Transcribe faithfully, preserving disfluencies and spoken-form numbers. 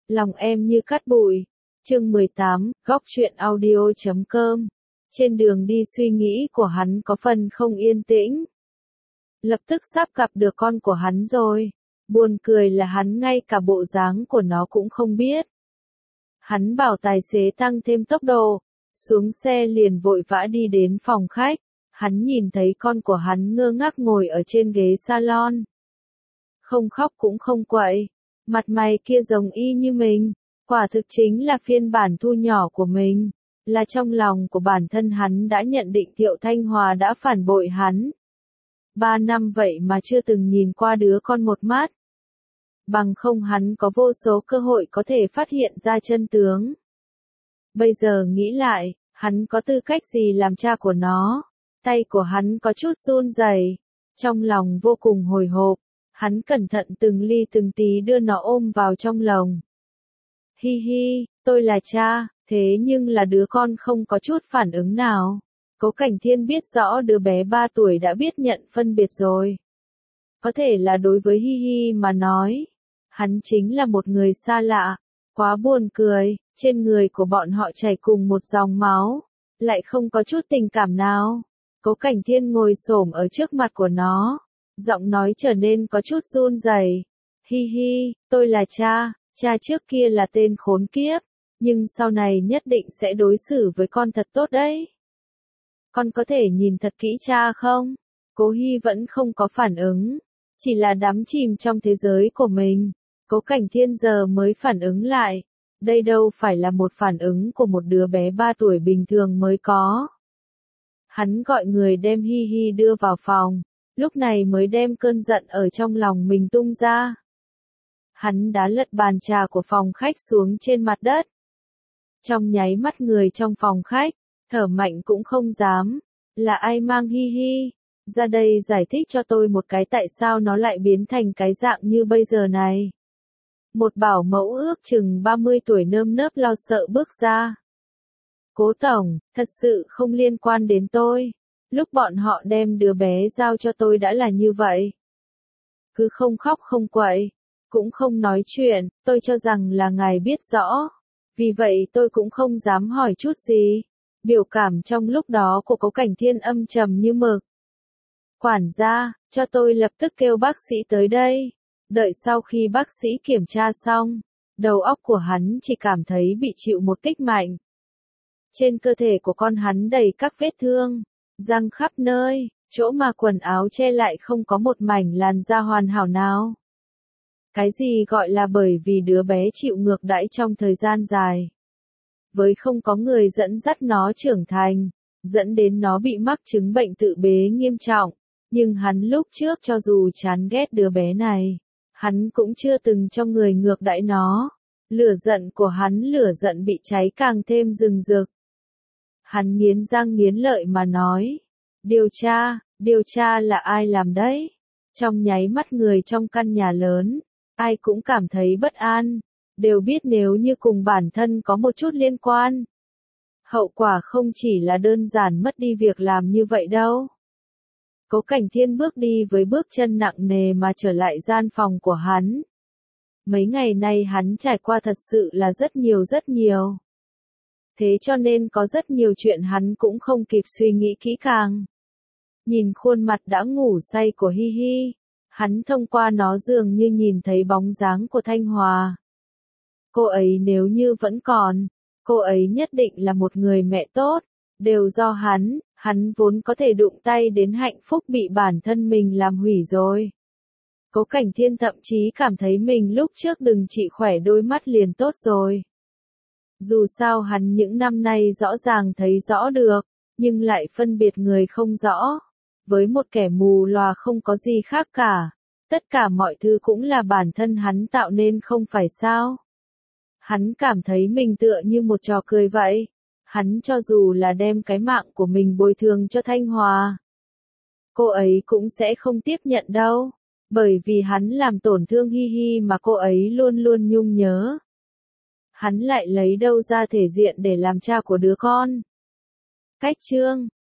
Lòng em như cát bụi. Chương mười tám, góc truyện audio chấm com. Trên đường đi suy nghĩ của hắn có phần không yên tĩnh. Lập tức sắp gặp được con của hắn rồi. Buồn cười là hắn ngay cả bộ dáng của nó cũng không biết. Hắn bảo tài xế tăng thêm tốc độ, xuống xe liền vội vã đi đến phòng khách. Hắn nhìn thấy con của hắn ngơ ngác ngồi ở trên ghế salon. Không khóc cũng không quậy, mặt mày kia giống y như mình, quả thực chính là phiên bản thu nhỏ của mình. Là trong lòng của bản thân hắn đã nhận định Thiệu Thanh Hòa đã phản bội hắn. Ba năm vậy mà chưa từng nhìn qua đứa con một mắt. Bằng không hắn có vô số cơ hội có thể phát hiện ra chân tướng. Bây giờ nghĩ lại, hắn có tư cách gì làm cha của nó? Tay của hắn có chút run rẩy, trong lòng vô cùng hồi hộp. Hắn cẩn thận từng ly từng tí đưa nó ôm vào trong lồng. Hi hi, tôi là cha, thế nhưng là đứa con không có chút phản ứng nào. Cố Cảnh Thiên biết rõ đứa bé ba tuổi đã biết nhận phân biệt rồi. Có thể là đối với Hi Hi mà nói, hắn chính là một người xa lạ, quá buồn cười, trên người của bọn họ chảy cùng một dòng máu, lại không có chút tình cảm nào. Cố Cảnh Thiên ngồi xổm ở trước mặt của nó, giọng nói trở nên có chút run rẩy. Hi hi, tôi là cha, cha trước kia là tên khốn kiếp, nhưng sau này nhất định sẽ đối xử với con thật tốt đấy. Con có thể nhìn thật kỹ cha không? Cố Hi vẫn không có phản ứng, chỉ là đắm chìm trong thế giới của mình. Cố Cảnh Thiên giờ mới phản ứng lại, đây đâu phải là một phản ứng của một đứa bé ba tuổi bình thường mới có. Hắn gọi người đem Hi Hi đưa vào phòng, lúc này mới đem cơn giận ở trong lòng mình tung ra. Hắn đá lật bàn trà của phòng khách xuống trên mặt đất. Trong nháy mắt người trong phòng khách, thở mạnh cũng không dám. Là ai mang Hi Hi? Ra đây giải thích cho tôi một cái tại sao nó lại biến thành cái dạng như bây giờ này. Một bảo mẫu ước chừng ba mươi tuổi nơm nớp lo sợ bước ra. Cố tổng, thật sự không liên quan đến tôi. Lúc bọn họ đem đứa bé giao cho tôi đã là như vậy. Cứ không khóc không quậy, cũng không nói chuyện, tôi cho rằng là ngài biết rõ. Vì vậy tôi cũng không dám hỏi chút gì. Biểu cảm trong lúc đó của Cố Cảnh Thiên âm trầm như mực. Quản gia, cho tôi lập tức kêu bác sĩ tới đây. Đợi sau khi bác sĩ kiểm tra xong, đầu óc của hắn chỉ cảm thấy bị chịu một kích mạnh. Trên cơ thể của con hắn đầy các vết thương, răng khắp nơi, chỗ mà quần áo che lại không có một mảnh làn da hoàn hảo nào. Cái gì gọi là bởi vì đứa bé chịu ngược đãi trong thời gian dài. Với không có người dẫn dắt nó trưởng thành, dẫn đến nó bị mắc chứng bệnh tự bế nghiêm trọng. Nhưng hắn lúc trước cho dù chán ghét đứa bé này, hắn cũng chưa từng cho người ngược đãi nó. Lửa giận của hắn lửa giận bị cháy càng thêm rừng rực. Hắn nghiến răng nghiến lợi mà nói. Điều tra, điều tra là ai làm đấy? Trong nháy mắt người trong căn nhà lớn, ai cũng cảm thấy bất an, đều biết nếu như cùng bản thân có một chút liên quan. Hậu quả không chỉ là đơn giản mất đi việc làm như vậy đâu. Cố Cảnh Thiên bước đi với bước chân nặng nề mà trở lại gian phòng của hắn. Mấy ngày nay hắn trải qua thật sự là rất nhiều rất nhiều. Thế cho nên có rất nhiều chuyện hắn cũng không kịp suy nghĩ kỹ càng. Nhìn khuôn mặt đã ngủ say của Hi Hi, hắn thông qua nó dường như nhìn thấy bóng dáng của Thanh Hòa. Cô ấy nếu như vẫn còn, cô ấy nhất định là một người mẹ tốt, đều do hắn, hắn vốn có thể đụng tay đến hạnh phúc bị bản thân mình làm hủy rồi. Cố Cảnh Thiên thậm chí cảm thấy mình lúc trước đừng chỉ khỏe đôi mắt liền tốt rồi. Dù sao hắn những năm nay rõ ràng thấy rõ được, nhưng lại phân biệt người không rõ. Với một kẻ mù lòa không có gì khác cả. Tất cả mọi thứ cũng là bản thân hắn tạo nên không phải sao. Hắn cảm thấy mình tựa như một trò cười vậy. Hắn cho dù là đem cái mạng của mình bồi thường cho Thanh Hòa, cô ấy cũng sẽ không tiếp nhận đâu. Bởi vì hắn làm tổn thương Hi Hi mà cô ấy luôn luôn nhung nhớ. Hắn lại lấy đâu ra thể diện để làm cha của đứa con. Cách chương